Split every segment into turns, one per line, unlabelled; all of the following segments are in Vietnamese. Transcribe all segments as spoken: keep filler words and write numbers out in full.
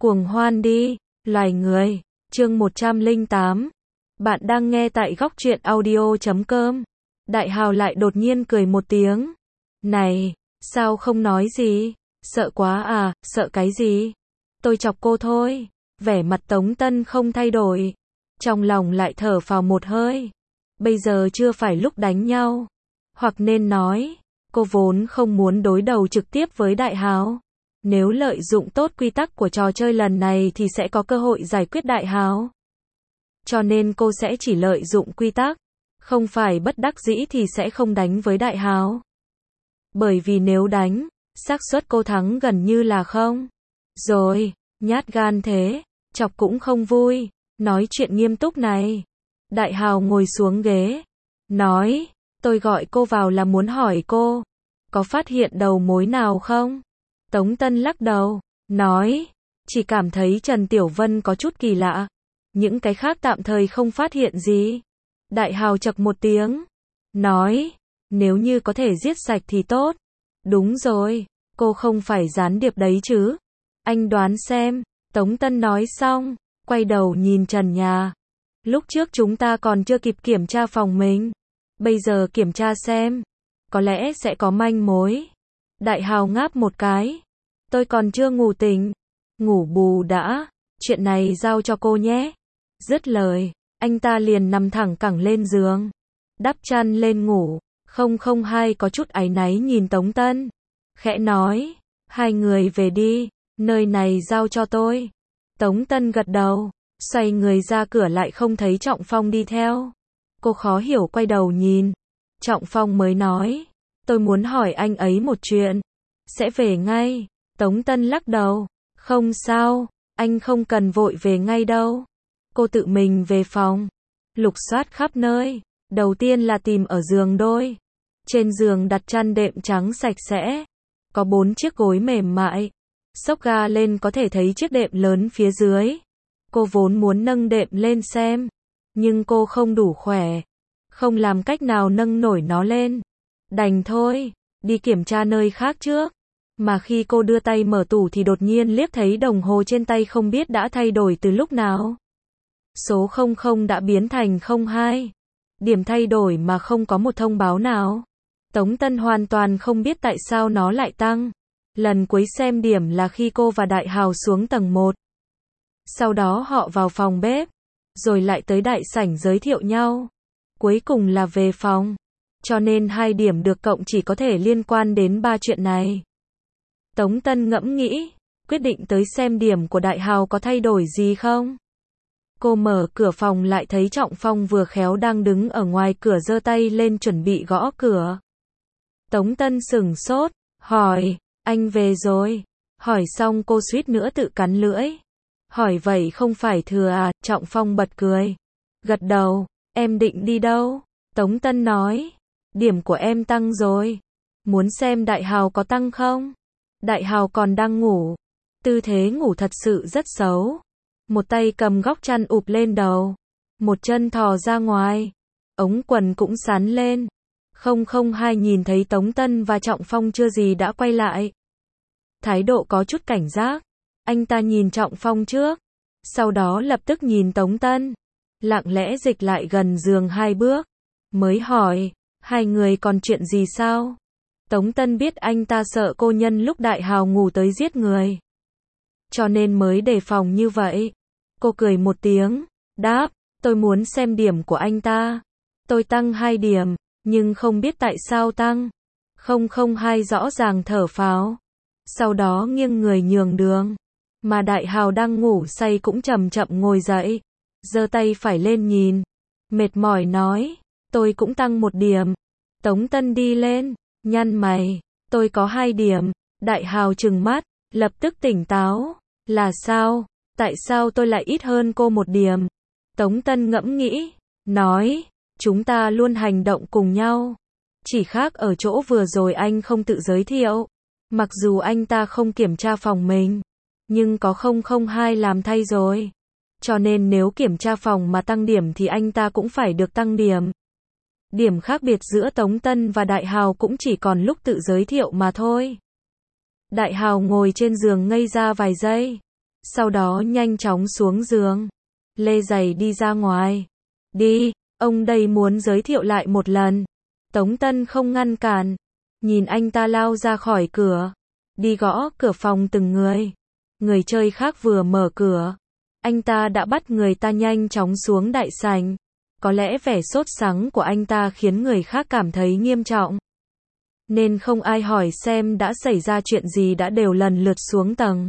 Cuồng hoan đi, loài người. Chương một trăm lẻ tám. Bạn đang nghe tại góc truyện audio chấm com. Đại Hào lại đột nhiên cười một tiếng. Này, sao không nói gì? Sợ quá à, sợ cái gì? Tôi chọc cô thôi. Vẻ mặt Tống Tân không thay đổi. Trong lòng lại thở phào một hơi. Bây giờ chưa phải lúc đánh nhau. Hoặc nên nói, cô vốn không muốn đối đầu trực tiếp với Đại Hào. Nếu lợi dụng tốt quy tắc của trò chơi lần này thì sẽ có cơ hội giải quyết Đại Hào. Cho nên cô sẽ chỉ lợi dụng quy tắc, không phải bất đắc dĩ thì sẽ không đánh với Đại Hào. Bởi vì nếu đánh, xác suất cô thắng gần như là không. Rồi, nhát gan thế, chọc cũng không vui, nói chuyện nghiêm túc này. Đại Hào ngồi xuống ghế, nói, tôi gọi cô vào là muốn hỏi cô, có phát hiện đầu mối nào không? Tống Tân lắc đầu, nói, chỉ cảm thấy Trần Tiểu Vân có chút kỳ lạ. Những cái khác tạm thời không phát hiện gì. Đại Hào chậc một tiếng, nói, nếu như có thể giết sạch thì tốt. Đúng rồi, cô không phải gián điệp đấy chứ. Anh đoán xem. Tống Tân nói xong, quay đầu nhìn trần nhà. Lúc trước chúng ta còn chưa kịp kiểm tra phòng mình. Bây giờ kiểm tra xem. Có lẽ sẽ có manh mối. Đại Hào ngáp một cái. Tôi còn chưa ngủ tỉnh. Ngủ bù đã. Chuyện này giao cho cô nhé. Dứt lời, anh ta liền nằm thẳng cẳng lên giường. Đắp chăn lên ngủ. Không không hai có chút áy náy nhìn Tống Tân. Khẽ nói. Hai người về đi. Nơi này giao cho tôi. Tống Tân gật đầu. Xoay người ra cửa lại không thấy Trọng Phong đi theo. Cô khó hiểu quay đầu nhìn. Trọng Phong mới nói. Tôi muốn hỏi anh ấy một chuyện. Sẽ về ngay. Tống Tân lắc đầu. Không sao, anh không cần vội về ngay đâu. Cô tự mình về phòng. Lục soát khắp nơi. Đầu tiên là tìm ở giường đôi. Trên giường đặt chăn đệm trắng sạch sẽ. Có bốn chiếc gối mềm mại. Xốc ga lên có thể thấy chiếc đệm lớn phía dưới. Cô vốn muốn nâng đệm lên xem. Nhưng cô không đủ khỏe. Không làm cách nào nâng nổi nó lên. Đành thôi, đi kiểm tra nơi khác trước. Mà khi cô đưa tay mở tủ thì đột nhiên liếc thấy đồng hồ trên tay không biết đã thay đổi từ lúc nào. Số không không đã biến thành không hai. Điểm thay đổi mà không có một thông báo nào. Tống Tân hoàn toàn không biết tại sao nó lại tăng. Lần cuối xem điểm là khi cô và Đại Hào xuống tầng một. Sau đó họ vào phòng bếp. Rồi lại tới đại sảnh giới thiệu nhau. Cuối cùng là về phòng. Cho nên hai điểm được cộng chỉ có thể liên quan đến ba chuyện này. Tống Tân ngẫm nghĩ, quyết định tới xem điểm của Đại Hào có thay đổi gì không. Cô mở cửa phòng lại thấy Trọng Phong vừa khéo đang đứng ở ngoài cửa giơ tay lên chuẩn bị gõ cửa. Tống Tân sửng sốt, hỏi, anh về rồi. Hỏi xong cô suýt nữa tự cắn lưỡi. Hỏi vậy không phải thừa à, Trọng Phong bật cười. Gật đầu, em định đi đâu? Tống Tân nói, điểm của em tăng rồi. Muốn xem Đại Hào có tăng không? Đại Hào còn đang ngủ. Tư thế ngủ thật sự rất xấu. Một tay cầm góc chăn ụp lên đầu. Một chân thò ra ngoài. Ống quần cũng sắn lên. Không không hai nhìn thấy Tống Tân và Trọng Phong chưa gì đã quay lại. Thái độ có chút cảnh giác. Anh ta nhìn Trọng Phong trước. Sau đó lập tức nhìn Tống Tân. Lặng lẽ dịch lại gần giường hai bước. Mới hỏi, hai người còn chuyện gì sao? Tống Tân biết anh ta sợ cô nhân lúc Đại Hào ngủ tới giết người. Cho nên mới đề phòng như vậy. Cô cười một tiếng, đáp, tôi muốn xem điểm của anh ta. Tôi tăng hai điểm, nhưng không biết tại sao tăng. Không không hai rõ ràng thở phào. Sau đó nghiêng người nhường đường. Mà Đại Hào đang ngủ say cũng chậm chậm ngồi dậy. Giơ tay phải lên nhìn. Mệt mỏi nói, tôi cũng tăng một điểm. Tống Tân đi lên. Nhăn mày, tôi có hai điểm. Đại Hào trừng mắt, lập tức tỉnh táo. Là sao? Tại sao tôi lại ít hơn cô một điểm? Tống Tân ngẫm nghĩ, nói, chúng ta luôn hành động cùng nhau. Chỉ khác ở chỗ vừa rồi anh không tự giới thiệu. Mặc dù anh ta không kiểm tra phòng mình, nhưng có không không hai làm thay rồi. Cho nên nếu kiểm tra phòng mà tăng điểm thì anh ta cũng phải được tăng điểm. Điểm khác biệt giữa Tống Tân và Đại Hào cũng chỉ còn lúc tự giới thiệu mà thôi. Đại Hào ngồi trên giường ngây ra vài giây. sau đó nhanh chóng xuống giường, lê giày đi ra ngoài. Đi, ông đây muốn giới thiệu lại một lần. Tống Tân không ngăn cản, nhìn anh ta lao ra khỏi cửa, đi gõ cửa phòng từng người. Người chơi khác vừa mở cửa, anh ta đã bắt người ta nhanh chóng xuống đại sảnh. Có lẽ vẻ sốt sắng của anh ta khiến người khác cảm thấy nghiêm trọng, nên không ai hỏi xem đã xảy ra chuyện gì, đã đều lần lượt xuống tầng.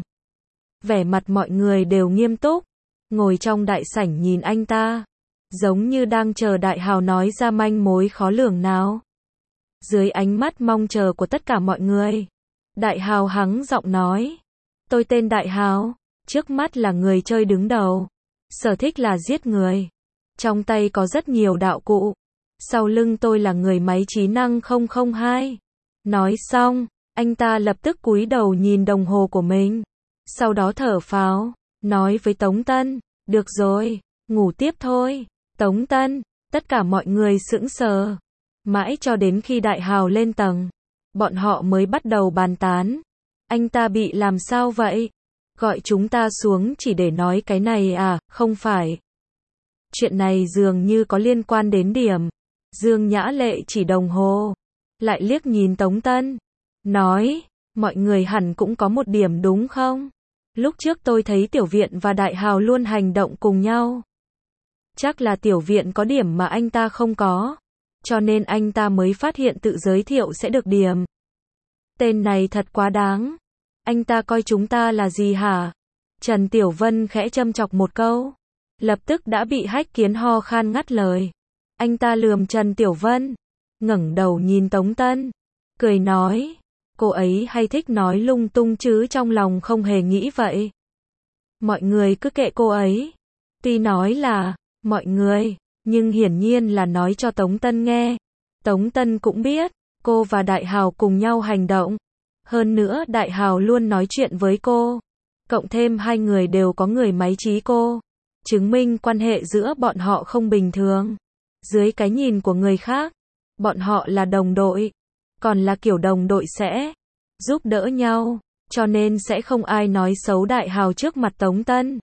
Vẻ mặt mọi người đều nghiêm túc, ngồi trong đại sảnh nhìn anh ta, giống như đang chờ Đại Hào nói ra manh mối khó lường nào. Dưới ánh mắt mong chờ của tất cả mọi người, Đại Hào hắng giọng nói, tôi tên Đại Hào, trước mắt là người chơi đứng đầu, sở thích là giết người, trong tay có rất nhiều đạo cụ, sau lưng tôi là người máy trí năng không không hai. Nói xong, anh ta lập tức cúi đầu nhìn đồng hồ của mình, sau đó thở phào, nói với Tống Tân, được rồi, ngủ tiếp thôi. Tống Tân, tất cả mọi người sững sờ, mãi cho đến khi Đại Hào lên tầng, bọn họ mới bắt đầu bàn tán. Anh ta bị làm sao vậy? Gọi chúng ta xuống chỉ để nói cái này à? Không phải. Chuyện này dường như có liên quan đến điểm. Dương Nhã Lệ chỉ đồng hồ, lại liếc nhìn Tống Tân, nói, mọi người hẳn cũng có một điểm đúng không? Lúc trước tôi thấy Tiểu Viện và Đại Hào luôn hành động cùng nhau. Chắc là Tiểu Viện có điểm mà anh ta không có, cho nên anh ta mới phát hiện tự giới thiệu sẽ được điểm. Tên này thật quá đáng. Anh ta coi chúng ta là gì hả? Trần Tiểu Vân khẽ châm chọc một câu, lập tức đã bị Hách Kiến ho khan ngắt lời. Anh ta lườm Trần Tiểu Vân, ngẩng đầu nhìn Tống Tân, cười nói, cô ấy hay thích nói lung tung chứ trong lòng không hề nghĩ vậy. Mọi người cứ kệ cô ấy. Tuy nói là mọi người, nhưng hiển nhiên là nói cho Tống Tân nghe. Tống Tân cũng biết, cô và Đại Hào cùng nhau hành động. Hơn nữa Đại Hào luôn nói chuyện với cô. Cộng thêm hai người đều có người máy trí cô, chứng minh quan hệ giữa bọn họ không bình thường. Dưới cái nhìn của người khác, bọn họ là đồng đội, còn là kiểu đồng đội sẽ giúp đỡ nhau, cho nên sẽ không ai nói xấu Đại Hào trước mặt Tống Tân.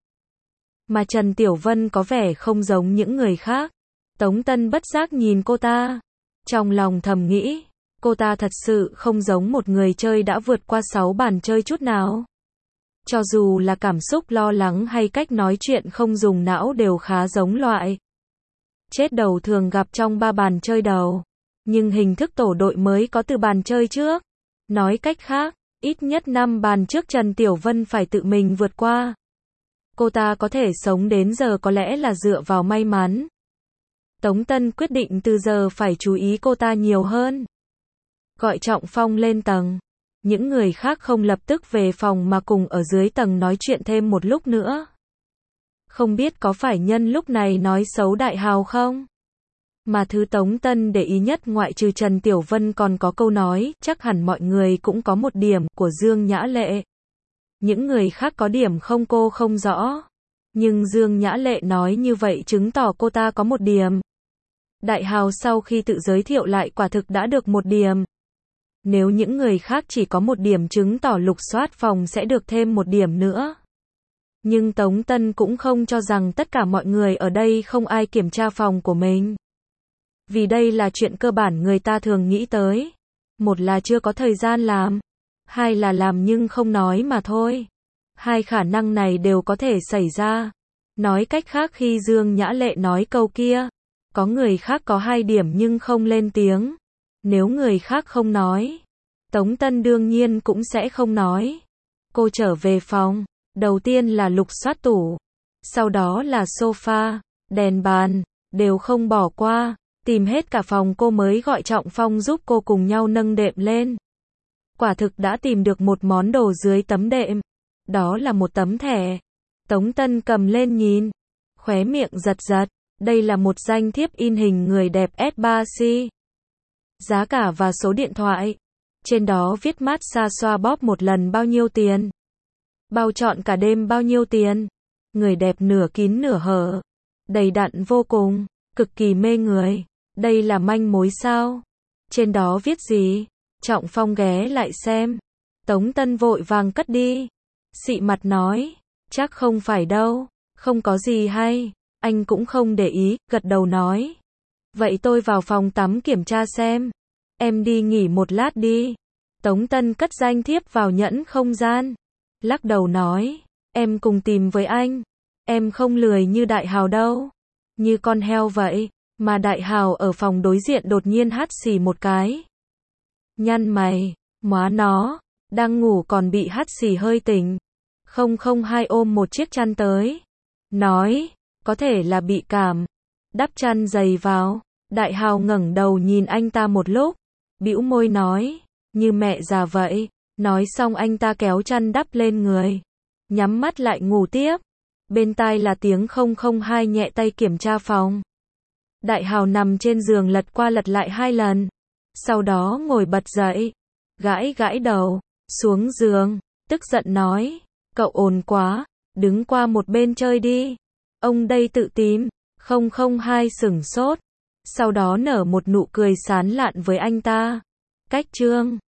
Mà Trần Tiểu Vân có vẻ không giống những người khác. Tống Tân bất giác nhìn cô ta, trong lòng thầm nghĩ, cô ta thật sự không giống một người chơi đã vượt qua sáu bàn chơi chút nào. Cho dù là cảm xúc lo lắng hay cách nói chuyện không dùng não đều khá giống loại chết đầu thường gặp trong ba bàn chơi đầu. Nhưng hình thức tổ đội mới có từ bàn chơi trước. Nói cách khác, ít nhất năm bàn trước Trần Tiểu Vân phải tự mình vượt qua. Cô ta có thể sống đến giờ có lẽ là dựa vào may mắn. Tống Tân quyết định từ giờ phải chú ý cô ta nhiều hơn. Gọi Trọng Phong lên tầng. Những người khác không lập tức về phòng mà cùng ở dưới tầng nói chuyện thêm một lúc nữa. Không biết có phải nhân lúc này nói xấu Đại Hào không? Mà thứ Tống Tân để ý nhất ngoại trừ Trần Tiểu Vân còn có câu nói, chắc hẳn mọi người cũng có một điểm, của Dương Nhã Lệ. Những người khác có điểm không cô không rõ. Nhưng Dương Nhã Lệ nói như vậy chứng tỏ cô ta có một điểm. Đại Hào sau khi tự giới thiệu lại quả thực đã được một điểm. Nếu những người khác chỉ có một điểm chứng tỏ lục soát phòng sẽ được thêm một điểm nữa. Nhưng Tống Tân cũng không cho rằng tất cả mọi người ở đây không ai kiểm tra phòng của mình. Vì đây là chuyện cơ bản người ta thường nghĩ tới. Một là chưa có thời gian làm. Hai là làm nhưng không nói mà thôi. Hai khả năng này đều có thể xảy ra. Nói cách khác khi Dương Nhã Lệ nói câu kia, có người khác có hai điểm nhưng không lên tiếng. Nếu người khác không nói, Tống Tân đương nhiên cũng sẽ không nói. Cô trở về phòng, đầu tiên là lục soát tủ, sau đó là sofa, đèn bàn, đều không bỏ qua, tìm hết cả phòng cô mới gọi Trọng Phong giúp cô cùng nhau nâng đệm lên. Quả thực đã tìm được một món đồ dưới tấm đệm, đó là một tấm thẻ. Tống Tân cầm lên nhìn, khóe miệng giật giật, đây là một danh thiếp in hình người đẹp S ba C. Giá cả và số điện thoại. Trên đó viết mát xa xoa bóp một lần bao nhiêu tiền. Bao trọn cả đêm bao nhiêu tiền. Người đẹp nửa kín nửa hở. Đầy đặn vô cùng, cực kỳ mê người. Đây là manh mối sao? Trên đó viết gì? Trọng Phong ghé lại xem. Tống Tân vội vàng cất đi. Xị mặt nói, Chắc không phải đâu, không có gì hay. Anh cũng không để ý, gật đầu nói. Vậy tôi vào phòng tắm kiểm tra xem. Em đi nghỉ một lát đi. Tống Tân cất danh thiếp vào nhẫn không gian. Lắc đầu nói, em cùng tìm với anh. Em không lười như Đại Hào đâu. Như con heo vậy. Mà Đại Hào ở phòng đối diện đột nhiên hắt xì một cái. Nhăn mày, móa nó, đang ngủ còn bị hắt xì hơi tỉnh. Không không hai ôm một chiếc chăn tới. Nói, có thể là bị cảm. Đắp chăn dày vào. Đại Hào ngẩng đầu nhìn anh ta một lúc. Bĩu môi nói, như mẹ già vậy. Nói xong anh ta kéo chăn đắp lên người. Nhắm mắt lại ngủ tiếp. Bên tai là tiếng không không hai nhẹ tay kiểm tra phòng. Đại Hào nằm trên giường lật qua lật lại hai lần. Sau đó ngồi bật dậy. Gãi gãi đầu. Xuống giường. Tức giận nói. Cậu ồn quá. Đứng qua một bên chơi đi. Ông đây tự tìm. Không không hai sửng sốt. Sau đó nở một nụ cười sán lạn với anh ta. Cách chương